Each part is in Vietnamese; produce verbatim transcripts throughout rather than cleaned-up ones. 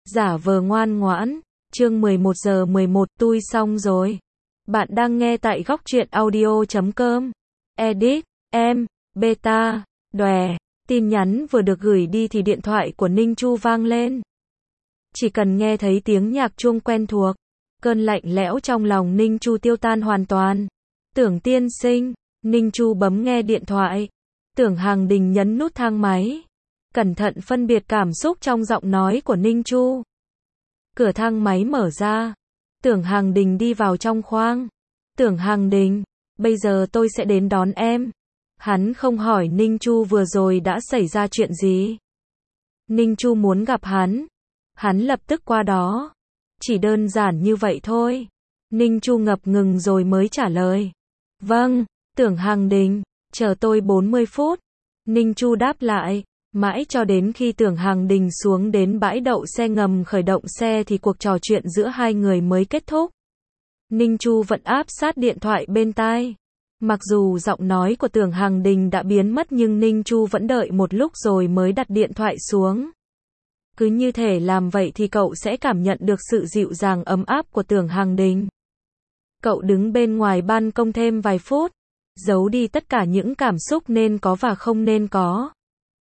Giả vờ ngoan ngoãn, chương mười một giờ mười một tui xong rồi. Bạn đang nghe tại góc truyện audio chấm com. Edit, em, beta, đòe. Tin nhắn vừa được gửi đi thì điện thoại của Ninh Chu vang lên. Chỉ cần nghe thấy tiếng nhạc chuông quen thuộc, cơn lạnh lẽo trong lòng Ninh Chu tiêu tan hoàn toàn. Tưởng tiên sinh, Ninh Chu bấm nghe điện thoại. Tưởng Hằng Đình nhấn nút thang máy. Cẩn thận phân biệt cảm xúc trong giọng nói của Ninh Chu. Cửa thang máy mở ra. Tưởng Hằng Đình đi vào trong khoang. Tưởng Hằng Đình, bây giờ tôi sẽ đến đón em. Hắn không hỏi Ninh Chu vừa rồi đã xảy ra chuyện gì. Ninh Chu muốn gặp hắn. Hắn lập tức qua đó. Chỉ đơn giản như vậy thôi. Ninh Chu ngập ngừng rồi mới trả lời. Vâng, Tưởng Hằng Đình, chờ tôi bốn mươi phút. Ninh Chu đáp lại. Mãi cho đến khi Tưởng Hằng Đình xuống đến bãi đậu xe ngầm khởi động xe thì cuộc trò chuyện giữa hai người mới kết thúc. Ninh Chu vẫn áp sát điện thoại bên tai. Mặc dù giọng nói của Tưởng Hằng Đình đã biến mất nhưng Ninh Chu vẫn đợi một lúc rồi mới đặt điện thoại xuống. Cứ như thể làm vậy thì cậu sẽ cảm nhận được sự dịu dàng ấm áp của Tưởng Hằng Đình. Cậu đứng bên ngoài ban công thêm vài phút, giấu đi tất cả những cảm xúc nên có và không nên có.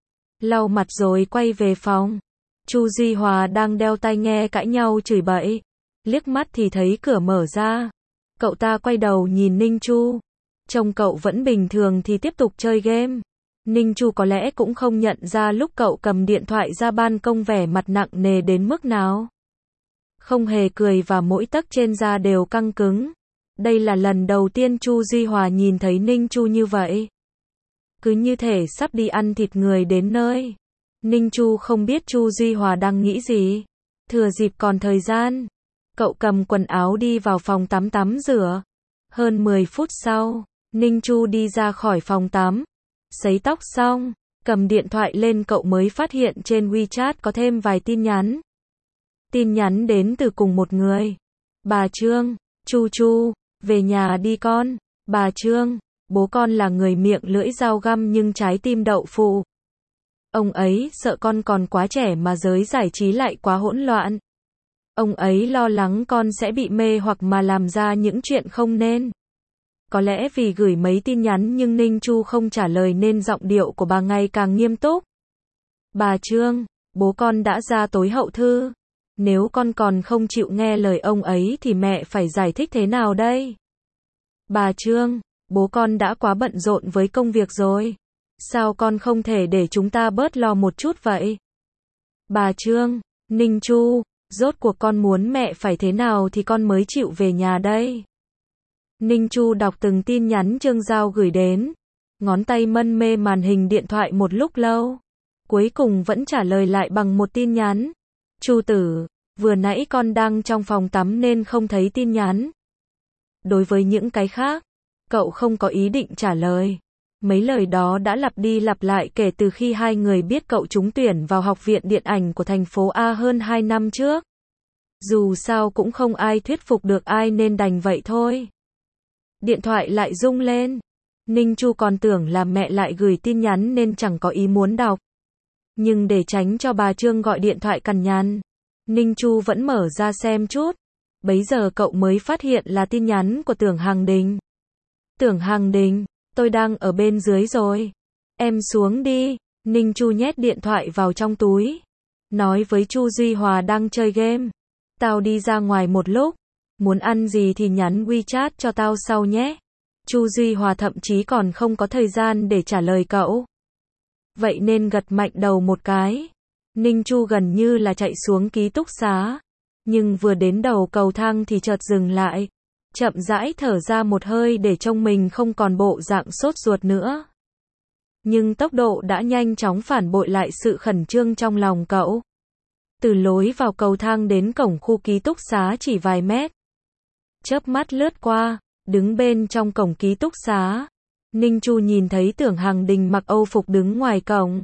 Lau mặt rồi quay về phòng. Chu Duy Hòa đang đeo tai nghe cãi nhau chửi bậy. Liếc mắt thì thấy cửa mở ra. Cậu ta quay đầu nhìn Ninh Chu. Trông cậu vẫn bình thường thì tiếp tục chơi game. Ninh Chu có lẽ cũng không nhận ra lúc cậu cầm điện thoại ra ban công vẻ mặt nặng nề đến mức nào. Không hề cười và mỗi tấc trên da đều căng cứng. Đây là lần đầu tiên Chu Duy Hòa nhìn thấy Ninh Chu như vậy. Cứ như thể sắp đi ăn thịt người đến nơi. Ninh Chu không biết Chu Duy Hòa đang nghĩ gì. Thừa dịp còn thời gian, cậu cầm quần áo đi vào phòng tắm tắm rửa. Hơn mười phút sau, Ninh Chu đi ra khỏi phòng tắm. Sấy tóc xong, cầm điện thoại lên cậu mới phát hiện trên WeChat có thêm vài tin nhắn. Tin nhắn đến từ cùng một người. Bà Trương, Chu Chu, về nhà đi con. Bà Trương, bố con là người miệng lưỡi dao găm nhưng trái tim đậu phụ. Ông ấy sợ con còn quá trẻ mà giới giải trí lại quá hỗn loạn. Ông ấy lo lắng con sẽ bị mê hoặc mà làm ra những chuyện không nên. Có lẽ vì gửi mấy tin nhắn nhưng Ninh Chu không trả lời nên giọng điệu của bà ngày càng nghiêm túc. Bà Trương, bố con đã ra tối hậu thư. Nếu con còn không chịu nghe lời ông ấy thì mẹ phải giải thích thế nào đây? Bà Trương, bố con đã quá bận rộn với công việc rồi. Sao con không thể để chúng ta bớt lo một chút vậy? Bà Trương, Ninh Chu, rốt cuộc con muốn mẹ phải thế nào thì con mới chịu về nhà đây? Ninh Chu đọc từng tin nhắn Trương Giao gửi đến. Ngón tay mân mê màn hình điện thoại một lúc lâu. Cuối cùng vẫn trả lời lại bằng một tin nhắn. Chu tử, vừa nãy con đang trong phòng tắm nên không thấy tin nhắn. Đối với những cái khác, cậu không có ý định trả lời. Mấy lời đó đã lặp đi lặp lại kể từ khi hai người biết cậu trúng tuyển vào Học viện Điện ảnh của thành phố A hơn hai năm trước. Dù sao cũng không ai thuyết phục được ai nên đành vậy thôi. Điện thoại lại rung lên. Ninh Chu còn tưởng là mẹ lại gửi tin nhắn nên chẳng có ý muốn đọc. Nhưng để tránh cho bà Trương gọi điện thoại cằn nhằn, Ninh Chu vẫn mở ra xem chút. Bấy giờ cậu mới phát hiện là tin nhắn của Tưởng Hằng Đình. Tưởng Hằng Đình, tôi đang ở bên dưới rồi. Em xuống đi. Ninh Chu nhét điện thoại vào trong túi. Nói với Chu Duy Hòa đang chơi game. Tao đi ra ngoài một lúc. Muốn ăn gì thì nhắn WeChat cho tao sau nhé. Chu Duy Hòa thậm chí còn không có thời gian để trả lời cậu. Vậy nên gật mạnh đầu một cái. Ninh Chu gần như là chạy xuống ký túc xá. Nhưng vừa đến đầu cầu thang thì chợt dừng lại. Chậm rãi thở ra một hơi để trông mình không còn bộ dạng sốt ruột nữa. Nhưng tốc độ đã nhanh chóng phản bội lại sự khẩn trương trong lòng cậu. Từ lối vào cầu thang đến cổng khu ký túc xá chỉ vài mét. Chớp mắt lướt qua, đứng bên trong cổng ký túc xá. Ninh Chu nhìn thấy Tưởng Hằng Đình mặc Âu phục đứng ngoài cổng.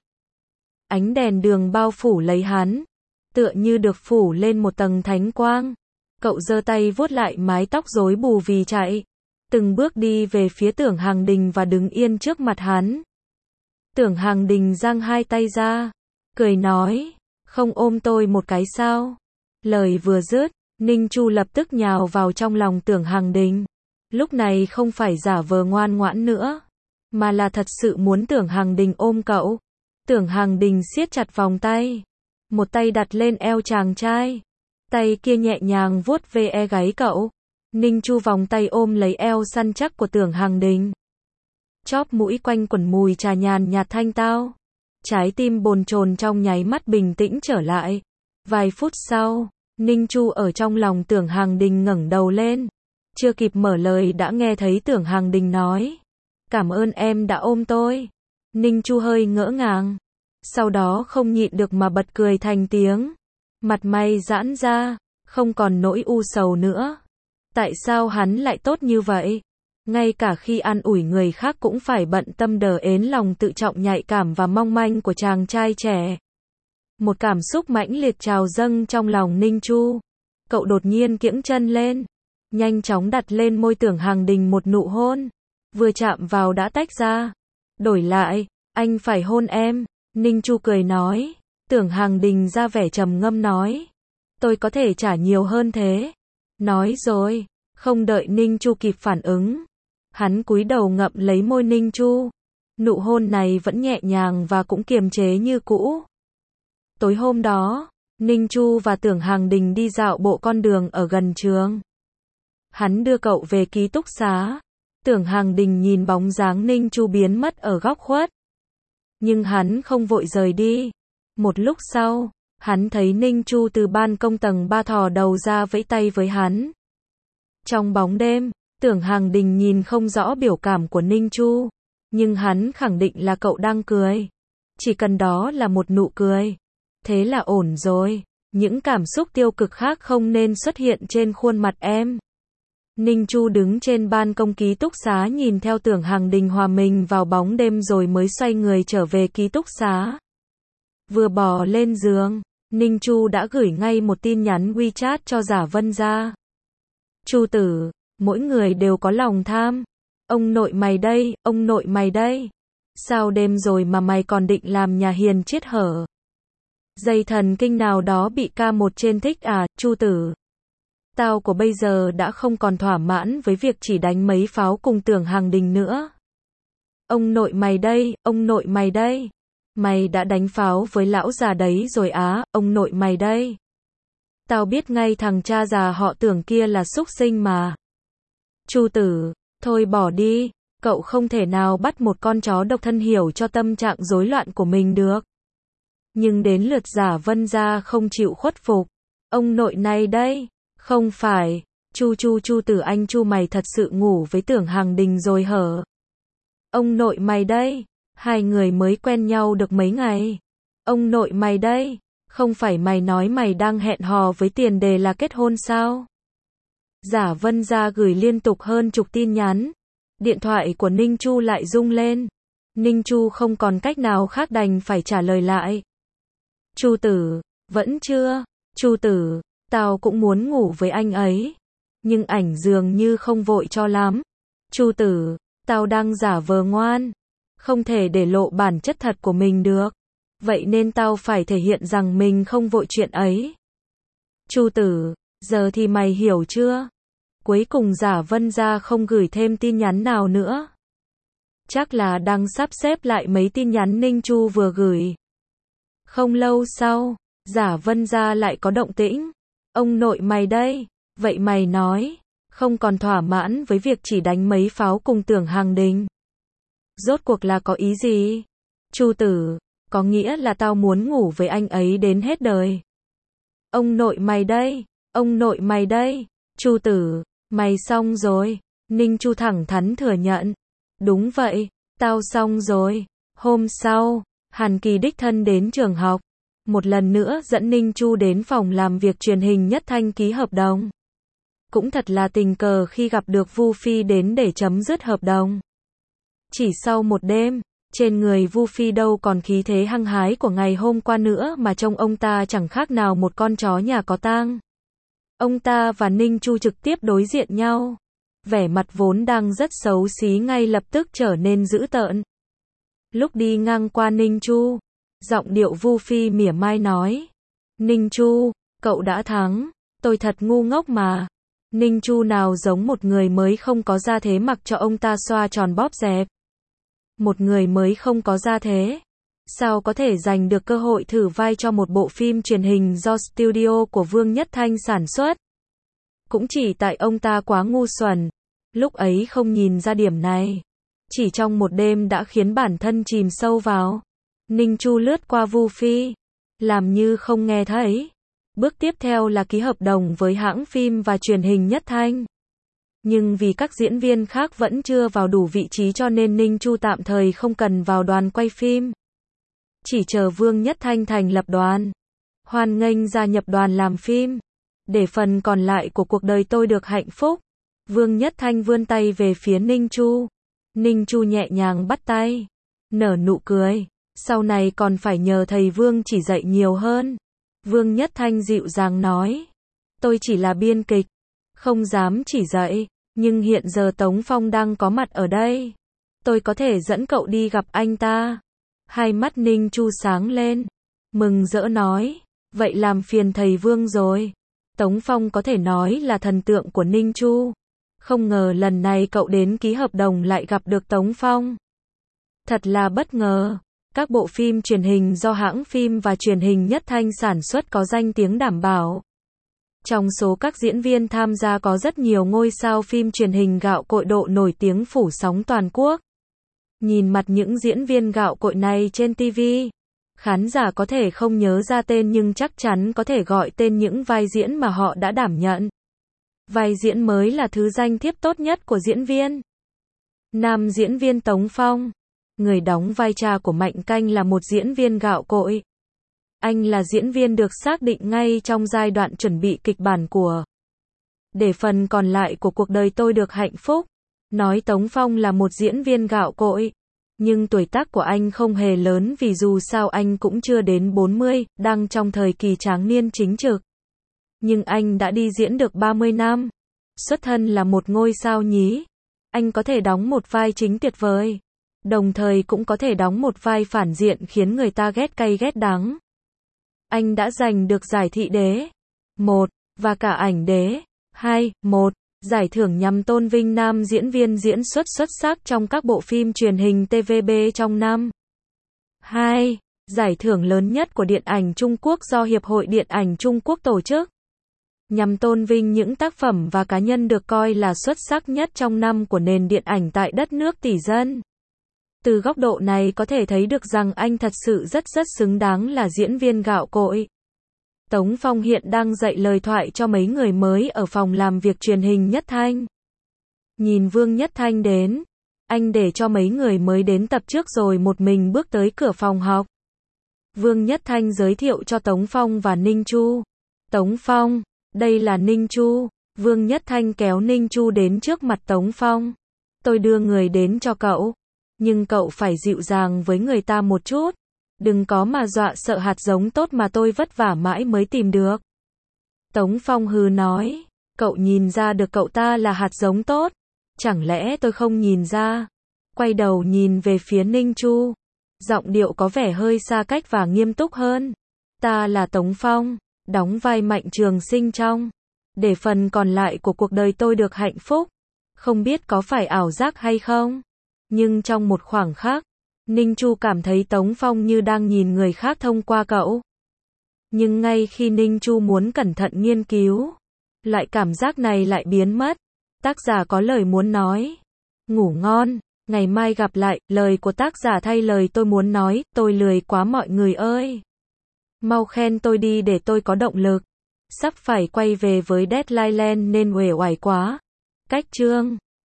Ánh đèn đường bao phủ lấy hắn. Tựa như được phủ lên một tầng thánh quang. Cậu giơ tay vuốt lại mái tóc rối bù vì chạy. Từng bước đi về phía Tưởng Hằng Đình và đứng yên trước mặt hắn. Tưởng Hằng Đình giang hai tay ra. Cười nói. Không ôm tôi một cái sao? Lời vừa dứt, Ninh Chu lập tức nhào vào trong lòng Tưởng Hằng Đình. Lúc này không phải giả vờ ngoan ngoãn nữa, mà là thật sự muốn Tưởng Hằng Đình ôm cậu. Tưởng Hằng Đình siết chặt vòng tay, một tay đặt lên eo chàng trai, tay kia nhẹ nhàng vuốt ve e gáy cậu. Ninh Chu vòng tay ôm lấy eo săn chắc của Tưởng Hằng Đình. Chóp mũi quanh quẩn mùi trà nhàn nhạt thanh tao. Trái tim bồn chồn trong nháy mắt bình tĩnh trở lại. Vài phút sau, Ninh Chu ở trong lòng Tưởng Hằng Đình ngẩng đầu lên. Chưa kịp mở lời đã nghe thấy Tưởng Hằng Đình nói: "Cảm ơn em đã ôm tôi." Ninh Chu hơi ngỡ ngàng, sau đó không nhịn được mà bật cười thành tiếng. Mặt mày giãn ra, không còn nỗi u sầu nữa. Tại sao hắn lại tốt như vậy? Ngay cả khi an ủi người khác cũng phải bận tâm đờ ến lòng tự trọng nhạy cảm và mong manh của chàng trai trẻ. Một cảm xúc mãnh liệt trào dâng trong lòng Ninh Chu. Cậu đột nhiên kiễng chân lên, nhanh chóng đặt lên môi Tưởng Hằng Đình một nụ hôn. Vừa chạm vào đã tách ra. "Đổi lại, anh phải hôn em." Ninh Chu cười nói. Tưởng Hằng Đình ra vẻ trầm ngâm nói: "Tôi có thể trả nhiều hơn thế." Nói rồi, không đợi Ninh Chu kịp phản ứng, hắn cúi đầu ngậm lấy môi Ninh Chu. Nụ hôn này vẫn nhẹ nhàng và cũng kiềm chế như cũ. Tối hôm đó, Ninh Chu và Tưởng Hằng Đình đi dạo bộ con đường ở gần trường. Hắn đưa cậu về ký túc xá. Tưởng Hằng Đình nhìn bóng dáng Ninh Chu biến mất ở góc khuất. Nhưng hắn không vội rời đi. Một lúc sau, hắn thấy Ninh Chu từ ban công tầng ba thò đầu ra vẫy tay với hắn. Trong bóng đêm, Tưởng Hằng Đình nhìn không rõ biểu cảm của Ninh Chu, nhưng hắn khẳng định là cậu đang cười. Chỉ cần đó là một nụ cười, thế là ổn rồi. Những cảm xúc tiêu cực khác không nên xuất hiện trên khuôn mặt em. Ninh Chu đứng trên ban công ký túc xá nhìn theo Tưởng Hằng Đình hòa mình vào bóng đêm rồi mới xoay người trở về ký túc xá. Vừa bò lên giường, Ninh Chu đã gửi ngay một tin nhắn WeChat cho Giả Vân Gia. "Chu tử, mỗi người đều có lòng tham. Ông nội mày đây, ông nội mày đây. Sao đêm rồi mà mày còn định làm nhà hiền chết hở? Dây thần kinh nào đó bị ca một trên thích à, Chu tử. Tao của bây giờ đã không còn thỏa mãn với việc chỉ đánh mấy pháo cùng Tưởng Hằng Đình nữa. Ông nội mày đây, ông nội mày đây. Mày đã đánh pháo với lão già đấy rồi á, ông nội mày đây. Tao biết ngay thằng cha già họ Tưởng kia là súc sinh mà. Chu tử, thôi bỏ đi, cậu không thể nào bắt một con chó độc thân hiểu cho tâm trạng rối loạn của mình được." Nhưng đến lượt Giả Vân Gia không chịu khuất phục. "Ông nội này đây." "Không phải, Chu Chu Chu tử anh Chu mày thật sự ngủ với Tưởng Hằng Đình rồi hở? Ông nội mày đây, hai người mới quen nhau được mấy ngày. Ông nội mày đây, không phải mày nói mày đang hẹn hò với tiền đề là kết hôn sao?" Giả Vân Gia gửi liên tục hơn chục tin nhắn. Điện thoại của Ninh Chu lại rung lên. Ninh Chu không còn cách nào khác đành phải trả lời lại. "Chu tử, vẫn chưa, Chu tử, tao cũng muốn ngủ với anh ấy. Nhưng ảnh dường như không vội cho lắm. Chu tử, tao đang giả vờ ngoan. Không thể để lộ bản chất thật của mình được. Vậy nên tao phải thể hiện rằng mình không vội chuyện ấy. Chu tử, giờ thì mày hiểu chưa?" Cuối cùng Giả Vân Gia không gửi thêm tin nhắn nào nữa. Chắc là đang sắp xếp lại mấy tin nhắn Ninh Chu vừa gửi. Không lâu sau, Giả Vân Gia lại có động tĩnh. "Ông nội mày đây, vậy mày nói, không còn thỏa mãn với việc chỉ đánh mấy pháo cùng Tưởng Hằng Đình. Rốt cuộc là có ý gì?" "Chu tử, có nghĩa là tao muốn ngủ với anh ấy đến hết đời." "Ông nội mày đây, ông nội mày đây, Chu tử, mày xong rồi." Ninh Chu thẳng thắn thừa nhận. "Đúng vậy, tao xong rồi." Hôm sau, Hàn Kỳ đích thân đến trường học. Một lần nữa dẫn Ninh Chu đến phòng làm việc truyền hình Nhất Thanh ký hợp đồng. Cũng thật là tình cờ khi gặp được Vu Phi đến để chấm dứt hợp đồng. Chỉ sau một đêm, trên người Vu Phi đâu còn khí thế hăng hái của ngày hôm qua nữa mà trông ông ta chẳng khác nào một con chó nhà có tang. Ông ta và Ninh Chu trực tiếp đối diện nhau. Vẻ mặt vốn đang rất xấu xí ngay lập tức trở nên dữ tợn. Lúc đi ngang qua Ninh Chu, giọng điệu Vu Phi mỉa mai nói: "Ninh Chu, Cậu đã thắng. Tôi thật ngu ngốc mà. Ninh Chu nào giống một người mới không có gia thế mặc cho ông ta xoa tròn bóp dẹp. Một người mới không có gia thế. Sao có thể giành được cơ hội thử vai cho một bộ phim truyền hình do studio của Vương Nhất Thanh sản xuất? Cũng chỉ tại ông ta quá ngu xuẩn. Lúc ấy không nhìn ra điểm này. Chỉ trong một đêm đã khiến bản thân chìm sâu vào. Ninh Chu lướt qua Vu Phi. Làm như không nghe thấy. Bước tiếp theo là ký hợp đồng với hãng phim và truyền hình Nhất Thanh. Nhưng vì các diễn viên khác vẫn chưa vào đủ vị trí cho nên Ninh Chu tạm thời không cần vào đoàn quay phim. Chỉ chờ Vương Nhất Thanh thành lập đoàn. Hoan nghênh gia nhập đoàn làm phim. Để phần còn lại của cuộc đời tôi được hạnh phúc. Vương Nhất Thanh vươn tay về phía Ninh Chu. Ninh Chu nhẹ nhàng bắt tay. Nở nụ cười. Sau này còn phải nhờ thầy Vương chỉ dạy nhiều hơn. Vương Nhất Thanh dịu dàng nói. Tôi chỉ là biên kịch. Không dám chỉ dạy. Nhưng hiện giờ Tống Phong đang có mặt ở đây. Tôi có thể dẫn cậu đi gặp anh ta. Hai mắt Ninh Chu sáng lên. Mừng rỡ nói. Vậy làm phiền thầy Vương rồi. Tống Phong có thể nói là thần tượng của Ninh Chu. Không ngờ lần này cậu đến ký hợp đồng lại gặp được Tống Phong. Thật là bất ngờ. Các bộ phim truyền hình do hãng phim và truyền hình Nhất Thanh sản xuất có danh tiếng đảm bảo. Trong số các diễn viên tham gia có rất nhiều ngôi sao phim truyền hình gạo cội độ nổi tiếng phủ sóng toàn quốc. Nhìn mặt những diễn viên gạo cội này trên ti vi, khán giả có thể không nhớ ra tên nhưng chắc chắn có thể gọi tên những vai diễn mà họ đã đảm nhận. Vai diễn mới là thứ danh thiếp tốt nhất của diễn viên. Nam diễn viên Tống Phong. Người đóng vai cha của Mạnh Canh là một diễn viên gạo cội. Anh là diễn viên được xác định ngay trong giai đoạn chuẩn bị kịch bản của Để phần còn lại của cuộc đời tôi được hạnh phúc. Nói Tống Phong là một diễn viên gạo cội. Nhưng tuổi tác của anh không hề lớn vì dù sao anh cũng chưa đến bốn mươi, đang trong thời kỳ tráng niên chính trực. Nhưng anh đã đi diễn được ba mươi năm. Xuất thân là một ngôi sao nhí. Anh có thể đóng một vai chính tuyệt vời. Đồng thời cũng có thể đóng một vai phản diện khiến người ta ghét cay ghét đắng. Anh đã giành được giải thị đế một và cả ảnh đế hai một, giải thưởng nhằm tôn vinh nam diễn viên diễn xuất xuất sắc trong các bộ phim truyền hình tê vê bê trong năm. hai. Giải thưởng lớn nhất của điện ảnh Trung Quốc do Hiệp hội Điện ảnh Trung Quốc tổ chức. Nhằm tôn vinh những tác phẩm và cá nhân được coi là xuất sắc nhất trong năm của nền điện ảnh tại đất nước tỷ dân. Từ góc độ này có thể thấy được rằng anh thật sự rất rất xứng đáng là diễn viên gạo cội. Tống Phong hiện đang dạy lời thoại cho mấy người mới ở phòng làm việc truyền hình Nhất Thanh. Nhìn Vương Nhất Thanh đến, anh để cho mấy người mới đến tập trước rồi một mình bước tới cửa phòng học. Vương Nhất Thanh giới thiệu cho Tống Phong và Ninh Chu. Tống Phong, đây là Ninh Chu. Vương Nhất Thanh kéo Ninh Chu đến trước mặt Tống Phong. Tôi đưa người đến cho cậu. Nhưng cậu phải dịu dàng với người ta một chút. Đừng có mà dọa sợ hạt giống tốt mà tôi vất vả mãi mới tìm được. Tống Phong hừ nói. Cậu nhìn ra được cậu ta là hạt giống tốt. Chẳng lẽ tôi không nhìn ra? Quay đầu nhìn về phía Ninh Chu. Giọng điệu có vẻ hơi xa cách và nghiêm túc hơn. Ta là Tống Phong, đóng vai Mạnh Trường Sinh trong Để phần còn lại của cuộc đời tôi được hạnh phúc. Không biết có phải ảo giác hay không? Nhưng trong một khoảng khắc, Ninh Chu cảm thấy Tống Phong như đang nhìn người khác thông qua cậu. Nhưng ngay khi Ninh Chu muốn cẩn thận nghiên cứu, loại cảm giác này lại biến mất. Tác giả có lời muốn nói. Ngủ ngon, ngày mai gặp lại, lời của tác giả thay lời tôi muốn nói, tôi lười quá mọi người ơi. Mau khen tôi đi để tôi có động lực. Sắp phải quay về với Deadline nên uể oải quá. Cách chương